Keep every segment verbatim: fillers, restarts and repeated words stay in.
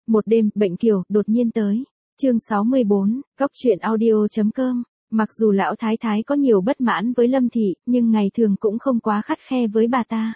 Một đêm, bệnh kiều, đột nhiên tới. Chương sáu mươi bốn, Cóc truyện audio.com. Mặc dù lão thái thái có nhiều bất mãn với Lâm Thị, nhưng ngày thường cũng không quá khắt khe với bà ta.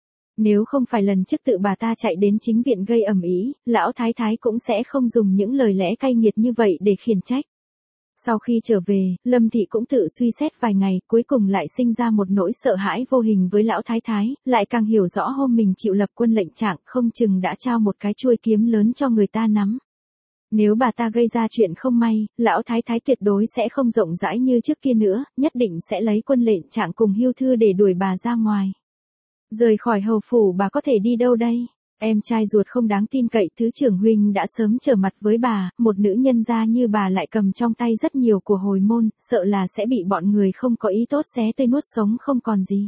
Nếu không phải lần trước tự bà ta chạy đến chính viện gây ầm ĩ, lão thái thái cũng sẽ không dùng những lời lẽ cay nghiệt như vậy để khiển trách. Sau khi trở về, Lâm Thị cũng tự suy xét vài ngày, cuối cùng lại sinh ra một nỗi sợ hãi vô hình với lão thái thái, lại càng hiểu rõ hôm mình chịu lập quân lệnh trạng, không chừng đã trao một cái chuôi kiếm lớn cho người ta nắm. Nếu bà ta gây ra chuyện không may, lão thái thái tuyệt đối sẽ không rộng rãi như trước kia nữa, nhất định sẽ lấy quân lệnh trạng cùng hưu thư để đuổi bà ra ngoài. Rời khỏi hầu phủ bà có thể đi đâu đây? Em trai ruột không đáng tin cậy thứ trưởng huynh đã sớm trở mặt với bà, một nữ nhân gia như bà lại cầm trong tay rất nhiều của hồi môn, sợ là sẽ bị bọn người không có ý tốt xé tơi nuốt sống không còn gì.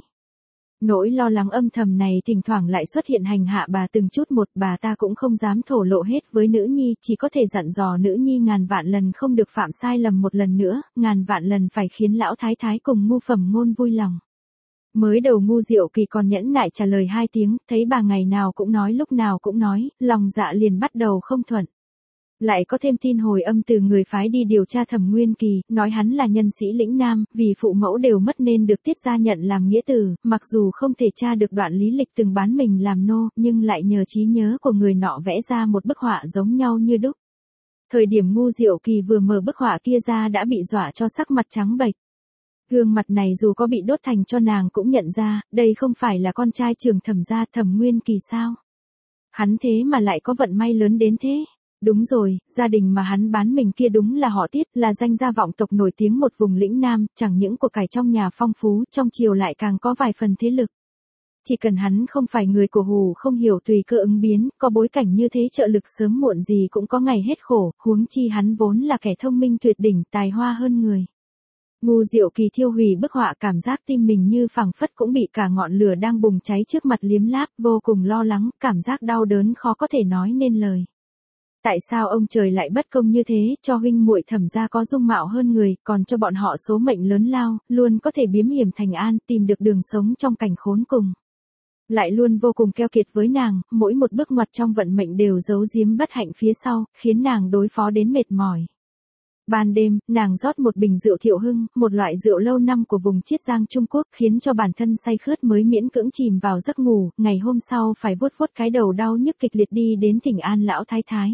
Nỗi lo lắng âm thầm này thỉnh thoảng lại xuất hiện hành hạ bà từng chút một, bà ta cũng không dám thổ lộ hết với nữ nhi, chỉ có thể dặn dò nữ nhi ngàn vạn lần không được phạm sai lầm một lần nữa, ngàn vạn lần phải khiến lão thái thái cùng Ngu Phẩm Ngôn vui lòng. Mới đầu Ngu Diệu Kỳ còn nhẫn nại trả lời hai tiếng, thấy bà ngày nào cũng nói lúc nào cũng nói, lòng dạ liền bắt đầu không thuận. Lại có thêm tin hồi âm từ người phái đi điều tra Thẩm Nguyên Kỳ, nói hắn là nhân sĩ lĩnh nam, vì phụ mẫu đều mất nên được tiết gia nhận làm nghĩa tử, mặc dù không thể tra được đoạn lý lịch từng bán mình làm nô, nhưng lại nhờ trí nhớ của người nọ vẽ ra một bức họa giống nhau như đúc. Thời điểm Ngu Diệu Kỳ vừa mở bức họa kia ra đã bị dọa cho sắc mặt trắng bệch. Gương mặt này dù có bị đốt thành cho nàng cũng nhận ra, đây không phải là con trai trưởng Thẩm gia Thẩm Nguyên Kỳ sao? Hắn thế mà lại có vận may lớn đến thế. Đúng rồi, gia đình mà hắn bán mình kia đúng là họ Tiết, là danh gia vọng tộc nổi tiếng một vùng lĩnh Nam, chẳng những của cải trong nhà phong phú, trong triều lại càng có vài phần thế lực. Chỉ cần hắn không phải người của hù không hiểu tùy cơ ứng biến, có bối cảnh như thế trợ lực sớm muộn gì cũng có ngày hết khổ, huống chi hắn vốn là kẻ thông minh tuyệt đỉnh, tài hoa hơn người. Ngu Diệu Kỳ thiêu hủy bức họa, cảm giác tim mình như phẳng phất cũng bị cả ngọn lửa đang bùng cháy trước mặt liếm láp, vô cùng lo lắng, cảm giác đau đớn khó có thể nói nên lời. Tại sao ông trời lại bất công như thế, cho huynh muội Thẩm gia có dung mạo hơn người, còn cho bọn họ số mệnh lớn lao, luôn có thể biếm hiểm thành an, tìm được đường sống trong cảnh khốn cùng. Lại luôn vô cùng keo kiệt với nàng, mỗi một bước ngoặt trong vận mệnh đều giấu giếm bất hạnh phía sau, khiến nàng đối phó đến mệt mỏi. Ban đêm, nàng rót một bình rượu Thiệu Hưng, một loại rượu lâu năm của vùng Chiết Giang Trung Quốc, khiến cho bản thân say khướt mới miễn cưỡng chìm vào giấc ngủ, ngày hôm sau phải vuốt vuốt cái đầu đau nhức kịch liệt đi đến thỉnh an lão thái thái.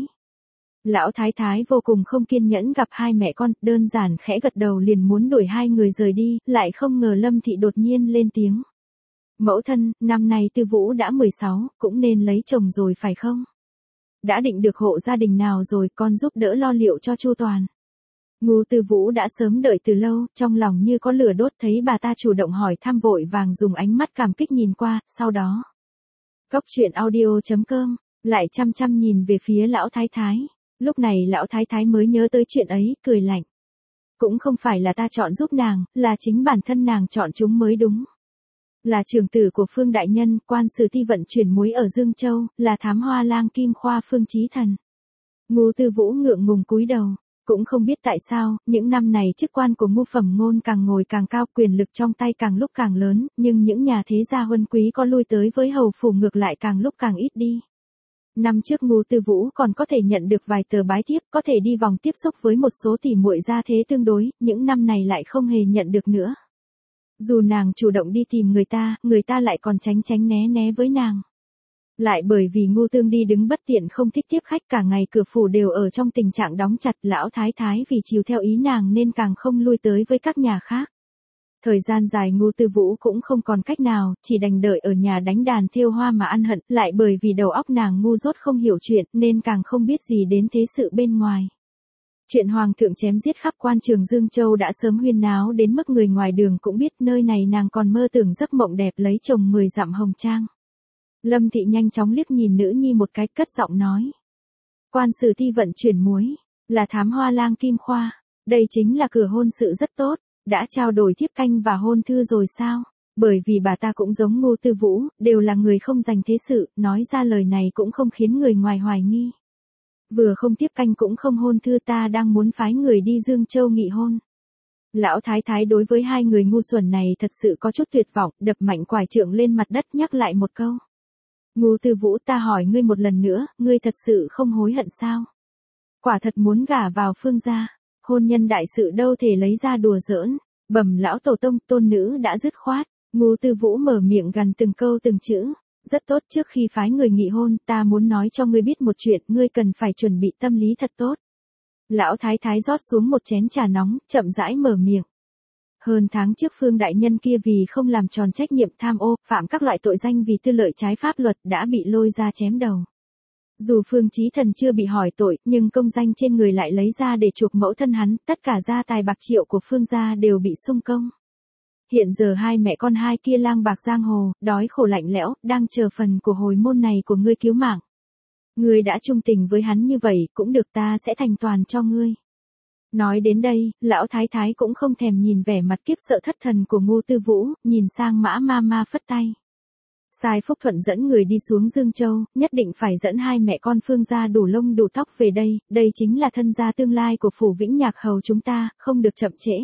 Lão thái thái vô cùng không kiên nhẫn gặp hai mẹ con, đơn giản khẽ gật đầu liền muốn đuổi hai người rời đi, lại không ngờ Lâm Thị đột nhiên lên tiếng. Mẫu thân, năm nay Tư Vũ đã mười sáu, cũng nên lấy chồng rồi phải không? Đã định được hộ gia đình nào rồi, con giúp đỡ lo liệu cho chu toàn. Ngu Tư Vũ đã sớm đợi từ lâu, trong lòng như có lửa đốt, thấy bà ta chủ động hỏi thăm vội vàng dùng ánh mắt cảm kích nhìn qua, sau đó. Cóc truyện audio.com, lại chăm chăm nhìn về phía lão thái thái. Lúc này lão thái thái mới nhớ tới chuyện ấy, cười lạnh. Cũng không phải là ta chọn giúp nàng, là chính bản thân nàng chọn chúng mới đúng. Là trưởng tử của Phương Đại Nhân, quan sử ti vận chuyển muối ở Dương Châu, là thám hoa lang Kim Khoa Phương Chí Thần. Ngu Tư Vũ ngượng ngùng cúi đầu. Cũng không biết tại sao, những năm này chức quan của Ngu Phẩm Ngôn càng ngồi càng cao, quyền lực trong tay càng lúc càng lớn, nhưng những nhà thế gia huân quý có lui tới với hầu phủ ngược lại càng lúc càng ít đi. Năm trước Ngu Tư Vũ còn có thể nhận được vài tờ bái thiếp, có thể đi vòng tiếp xúc với một số tỷ muội gia thế tương đối, những năm này lại không hề nhận được nữa. Dù nàng chủ động đi tìm người ta, người ta lại còn tránh tránh né né với nàng. Lại bởi vì Ngu Tương đi đứng bất tiện không thích tiếp khách, cả ngày cửa phủ đều ở trong tình trạng đóng chặt, lão thái thái vì chiều theo ý nàng nên càng không lui tới với các nhà khác. Thời gian dài Ngu Tư Vũ cũng không còn cách nào, chỉ đành đợi ở nhà đánh đàn thêu hoa mà ăn hận, lại bởi vì đầu óc nàng ngu dốt không hiểu chuyện nên càng không biết gì đến thế sự bên ngoài. Chuyện hoàng thượng chém giết khắp quan trường Dương Châu đã sớm huyên náo đến mức người ngoài đường cũng biết, nơi này nàng còn mơ tưởng giấc mộng đẹp lấy chồng mười dặm hồng trang. Lâm Thị nhanh chóng liếc nhìn nữ nhi một cái, cất giọng nói. Quan sử ti vận chuyển muối, là thám hoa lang Kim Khoa, đây chính là cửa hôn sự rất tốt, đã trao đổi thiếp canh và hôn thư rồi sao? Bởi vì bà ta cũng giống Ngu Tư Vũ, đều là người không dành thế sự, nói ra lời này cũng không khiến người ngoài hoài nghi. Vừa không tiếp canh cũng không hôn thư, ta đang muốn phái người đi Dương Châu nghị hôn. Lão thái thái đối với hai người ngu xuẩn này thật sự có chút tuyệt vọng, đập mạnh quải trượng lên mặt đất nhắc lại một câu. Ngô Tư Vũ, ta hỏi ngươi một lần nữa, ngươi thật sự không hối hận sao? Quả thật muốn gả vào Phương gia, hôn nhân đại sự đâu thể lấy ra đùa giỡn. Bẩm lão tổ tông, tôn nữ đã dứt khoát. Ngô Tư Vũ mở miệng gằn từng câu từng chữ. Rất tốt, trước khi phái người nghị hôn, ta muốn nói cho ngươi biết một chuyện, ngươi cần phải chuẩn bị tâm lý thật tốt. Lão thái thái rót xuống một chén trà nóng, chậm rãi mở miệng. Hơn tháng trước Phương đại nhân kia vì không làm tròn trách nhiệm tham ô, phạm các loại tội danh vì tư lợi trái pháp luật đã bị lôi ra chém đầu. Dù Phương Chí Thần chưa bị hỏi tội, nhưng công danh trên người lại lấy ra để chuộc mẫu thân hắn, tất cả gia tài bạc triệu của Phương gia đều bị xung công. Hiện giờ hai mẹ con hai kia lang bạc giang hồ, đói khổ lạnh lẽo, đang chờ phần của hồi môn này của ngươi cứu mạng. Ngươi đã trung tình với hắn như vậy, cũng được, ta sẽ thành toàn cho ngươi. Nói đến đây, lão thái thái cũng không thèm nhìn vẻ mặt kiếp sợ thất thần của Ngô Tư Vũ, nhìn sang Mã Ma Ma phất tay. Sai Phúc Thuận dẫn người đi xuống Dương Châu, nhất định phải dẫn hai mẹ con Phương gia đủ lông đủ tóc về đây, đây chính là thân gia tương lai của phủ Vĩnh Nhạc Hầu chúng ta, không được chậm trễ.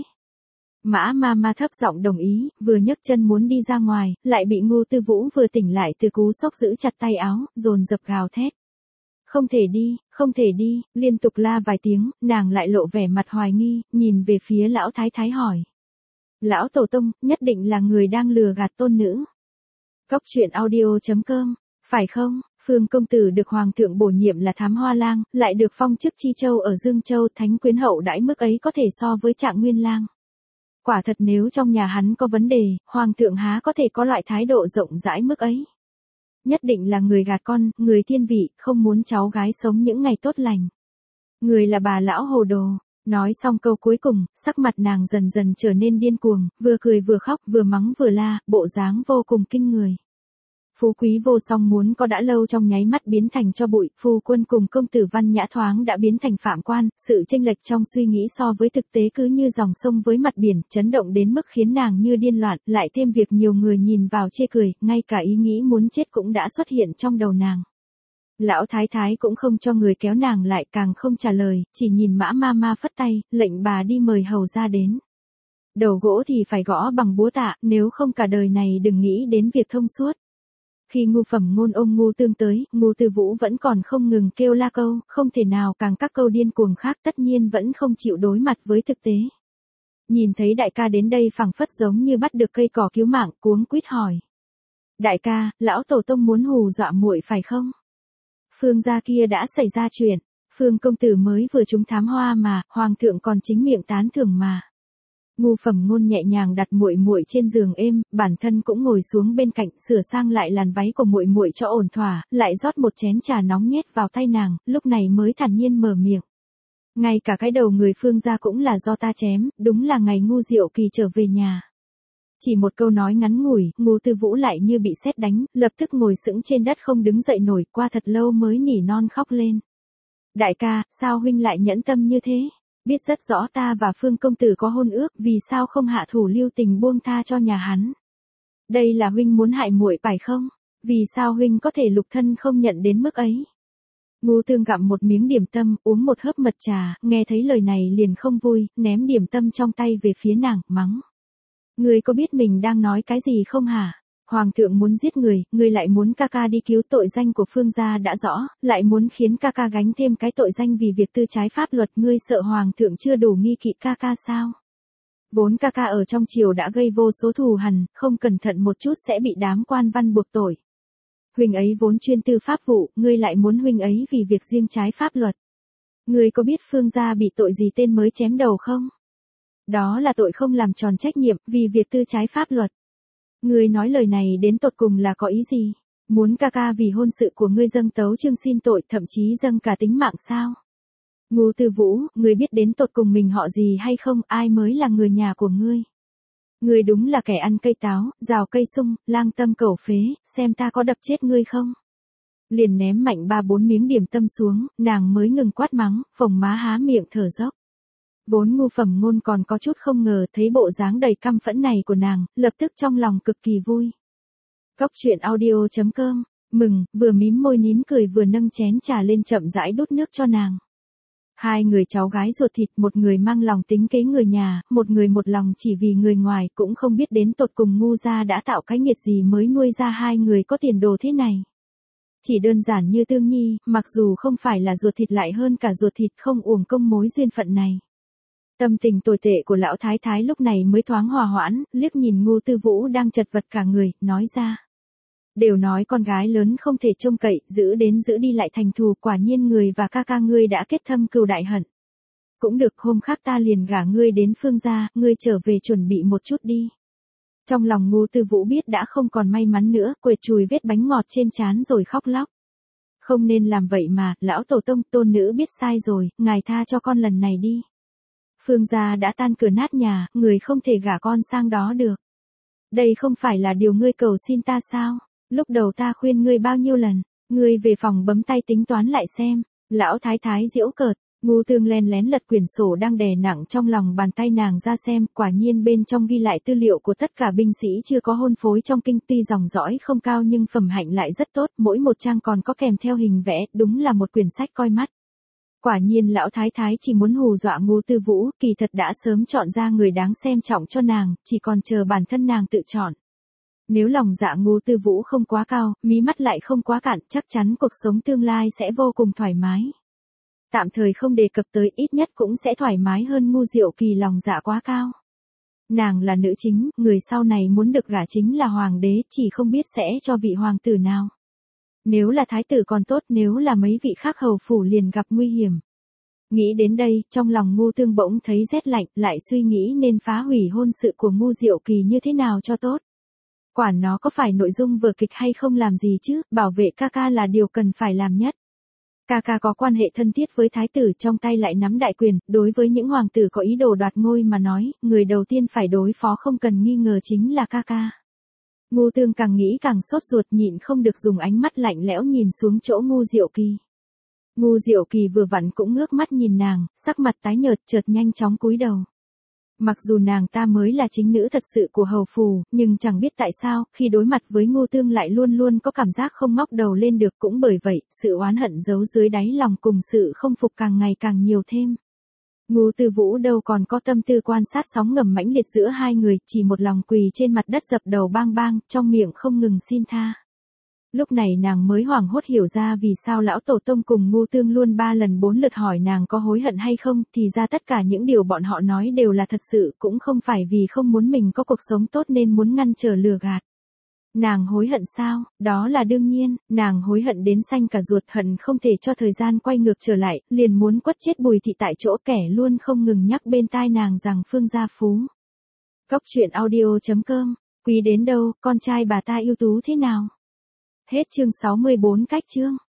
Mã Ma Ma thấp giọng đồng ý, vừa nhấc chân muốn đi ra ngoài, lại bị Ngô Tư Vũ vừa tỉnh lại từ cú sốc giữ chặt tay áo, dồn dập gào thét. Không thể đi, không thể đi, liên tục la vài tiếng, nàng lại lộ vẻ mặt hoài nghi, nhìn về phía lão thái thái hỏi. Lão tổ tông, nhất định là người đang lừa gạt tôn nữ. Cóc truyện audio chấm com, phải không? Phương công tử được hoàng thượng bổ nhiệm là thám hoa lang, lại được phong chức chi châu ở Dương Châu, thánh quyến hậu đãi mức ấy có thể so với Trạng Nguyên lang. Quả thật nếu trong nhà hắn có vấn đề, hoàng thượng há có thể có loại thái độ rộng rãi mức ấy. Nhất định là người gạt con, người thiên vị, không muốn cháu gái sống những ngày tốt lành. Người là bà lão hồ đồ. Nói xong câu cuối cùng, sắc mặt nàng dần dần trở nên điên cuồng, vừa cười vừa khóc, vừa mắng vừa la, bộ dáng vô cùng kinh người. Phú quý vô song muốn có đã lâu trong nháy mắt biến thành cho bụi, phu quân cùng công tử Văn Nhã thoáng đã biến thành phạm quan, sự chênh lệch trong suy nghĩ so với thực tế cứ như dòng sông với mặt biển, chấn động đến mức khiến nàng như điên loạn, lại thêm việc nhiều người nhìn vào chê cười, ngay cả ý nghĩ muốn chết cũng đã xuất hiện trong đầu nàng. Lão thái thái cũng không cho người kéo nàng lại, càng không trả lời, chỉ nhìn Mã Ma Ma phất tay, lệnh bà đi mời hầu ra đến. Đầu gỗ thì phải gõ bằng búa tạ, nếu không cả đời này đừng nghĩ đến việc thông suốt. Khi Ngô Phẩm Ngôn ôm Ngô Tương tới, Ngô Tư Vũ vẫn còn không ngừng kêu la câu, không thể nào càng các câu điên cuồng khác, tất nhiên vẫn không chịu đối mặt với thực tế. Nhìn thấy đại ca đến đây phảng phất giống như bắt được cây cỏ cứu mạng, cuống quýt hỏi. Đại ca, lão tổ tông muốn hù dọa muội phải không? Phương gia kia đã xảy ra chuyện, Phương công tử mới vừa trúng thám hoa mà, hoàng thượng còn chính miệng tán thưởng mà. Ngô Phẩm Ngôn nhẹ nhàng đặt muội muội trên giường êm, bản thân cũng ngồi xuống bên cạnh, sửa sang lại làn váy của muội muội cho ổn thỏa, lại rót một chén trà nóng nhét vào tay nàng, lúc này mới thản nhiên mở miệng. Ngay cả cái đầu người Phương gia cũng là do ta chém, đúng là ngày Ngô Diệu Kỳ trở về nhà. Chỉ một câu nói ngắn ngủi, Ngô Tư Vũ lại như bị sét đánh, lập tức ngồi sững trên đất không đứng dậy nổi, qua thật lâu mới nỉ non khóc lên. Đại ca, sao huynh lại nhẫn tâm như thế? Biết rất rõ ta và Phương công tử có hôn ước, vì sao không hạ thủ lưu tình buông tha cho nhà hắn? Đây là huynh muốn hại muội phải không? Vì sao huynh có thể lục thân không nhận đến mức ấy? Ngô Tương gặm một miếng điểm tâm, uống một hớp mật trà, nghe thấy lời này liền không vui, ném điểm tâm trong tay về phía nàng, mắng. Ngươi có biết mình đang nói cái gì không hả? Hoàng thượng muốn giết người, ngươi lại muốn ca ca đi cứu, tội danh của Phương gia đã rõ, lại muốn khiến ca ca gánh thêm cái tội danh vì việc tư trái pháp luật, ngươi sợ hoàng thượng chưa đủ nghi kỵ ca ca sao? Vốn ca ca ở trong triều đã gây vô số thù hằn, không cẩn thận một chút sẽ bị đám quan văn buộc tội. Huynh ấy vốn chuyên tư pháp vụ, ngươi lại muốn huynh ấy vì việc riêng trái pháp luật. Ngươi có biết Phương gia bị tội gì tên mới chém đầu không? Đó là tội không làm tròn trách nhiệm, vì việc tư trái pháp luật. Ngươi nói lời này đến tột cùng là có ý gì? Muốn ca ca vì hôn sự của ngươi dâng tấu chương xin tội, thậm chí dâng cả tính mạng sao? Ngô Tư Vũ, ngươi biết đến tột cùng mình họ gì hay không, ai mới là người nhà của ngươi? Ngươi đúng là kẻ ăn cây táo, rào cây sung, lang tâm cẩu phế, xem ta có đập chết ngươi không? Liền ném mạnh ba bốn miếng điểm tâm xuống, nàng mới ngừng quát mắng, phồng má há miệng thở dốc. Vốn Ngô Phẩm Ngôn còn có chút không ngờ thấy bộ dáng đầy căm phẫn này của nàng, lập tức trong lòng cực kỳ vui. Cóc truyện audio chấm com, mừng, vừa mím môi nín cười vừa nâng chén trà lên chậm rãi đút nước cho nàng. Hai người cháu gái ruột thịt, một người mang lòng tính kế người nhà, một người một lòng chỉ vì người ngoài, cũng không biết đến tột cùng Ngô gia đã tạo cái nghiệt gì mới nuôi ra hai người có tiền đồ thế này. Chỉ đơn giản như Tương Nhi, mặc dù không phải là ruột thịt lại hơn cả ruột thịt, không uổng công mối duyên phận này. Tâm tình tồi tệ của lão thái thái lúc này mới thoáng hòa hoãn, liếc nhìn Ngô Tư Vũ đang chật vật cả người, nói ra. Đều nói con gái lớn không thể trông cậy, giữ đến giữ đi lại thành thù, quả nhiên người và ca ca ngươi đã kết thâm cừu đại hận. Cũng được, hôm khác ta liền gả ngươi đến Phương gia, ngươi trở về chuẩn bị một chút đi. Trong lòng Ngô Tư Vũ biết đã không còn may mắn nữa, quệt chùi vết bánh ngọt trên trán rồi khóc lóc. Không nên làm vậy mà, lão tổ tông, tôn nữ biết sai rồi, ngài tha cho con lần này đi. Phương gia đã tan cửa nát nhà, người không thể gả con sang đó được. Đây không phải là điều ngươi cầu xin ta sao? Lúc đầu ta khuyên ngươi bao nhiêu lần, ngươi về phòng bấm tay tính toán lại xem. Lão thái thái giễu cợt, Ngô Tương len lén lật quyển sổ đang đè nặng trong lòng bàn tay nàng ra xem, quả nhiên bên trong ghi lại tư liệu của tất cả binh sĩ chưa có hôn phối trong kinh, tuy dòng dõi không cao nhưng phẩm hạnh lại rất tốt, mỗi một trang còn có kèm theo hình vẽ, đúng là một quyển sách coi mắt. Quả nhiên lão thái thái chỉ muốn hù dọa Ngô Tư Vũ, kỳ thật đã sớm chọn ra người đáng xem trọng cho nàng, chỉ còn chờ bản thân nàng tự chọn. Nếu lòng dạ Ngô Tư Vũ không quá cao, mí mắt lại không quá cạn, chắc chắn cuộc sống tương lai sẽ vô cùng thoải mái. Tạm thời không đề cập tới, ít nhất cũng sẽ thoải mái hơn Ngô Diệu Kỳ lòng dạ quá cao. Nàng là nữ chính, người sau này muốn được gả chính là hoàng đế, chỉ không biết sẽ cho vị hoàng tử nào. Nếu là thái tử còn tốt, nếu là mấy vị khác hầu phủ liền gặp nguy hiểm. Nghĩ đến đây, trong lòng Ngô Tương bỗng thấy rét lạnh, lại suy nghĩ nên phá hủy hôn sự của Ngô Diệu Kỳ như thế nào cho tốt. Quản nó có phải nội dung vở kịch hay không làm gì chứ, bảo vệ ca ca là điều cần phải làm nhất. Ca ca có quan hệ thân thiết với thái tử, trong tay lại nắm đại quyền, đối với những hoàng tử có ý đồ đoạt ngôi mà nói, người đầu tiên phải đối phó không cần nghi ngờ chính là ca ca. Ngô Tương càng nghĩ càng sốt ruột, nhịn không được dùng ánh mắt lạnh lẽo nhìn xuống chỗ Ngô Diệu Kỳ. Ngô Diệu Kỳ vừa vặn cũng ngước mắt nhìn nàng, sắc mặt tái nhợt, chợt nhanh chóng cúi đầu. Mặc dù nàng ta mới là chính nữ thật sự của hầu phủ, nhưng chẳng biết tại sao, khi đối mặt với Ngô Tương lại luôn luôn có cảm giác không ngóc đầu lên được, cũng bởi vậy, sự oán hận giấu dưới đáy lòng cùng sự không phục càng ngày càng nhiều thêm. Ngô Tư Vũ đâu còn có tâm tư quan sát sóng ngầm mãnh liệt giữa hai người, chỉ một lòng quỳ trên mặt đất dập đầu bang bang, trong miệng không ngừng xin tha. Lúc này nàng mới hoảng hốt hiểu ra vì sao lão tổ tông cùng Ngô Tương luôn ba lần bốn lượt hỏi nàng có hối hận hay không, thì ra tất cả những điều bọn họ nói đều là thật sự, cũng không phải vì không muốn mình có cuộc sống tốt nên muốn ngăn trở lừa gạt. Nàng hối hận sao? Đó là đương nhiên, nàng hối hận đến xanh cả ruột, hận không thể cho thời gian quay ngược trở lại, liền muốn quất chết Bùi thị tại chỗ, kẻ luôn không ngừng nhắc bên tai nàng rằng Phương gia phú. Cốc truyện audio chấm com, quý đến đâu, con trai bà ta ưu tú thế nào? Hết chương sáu mươi bốn cách chương.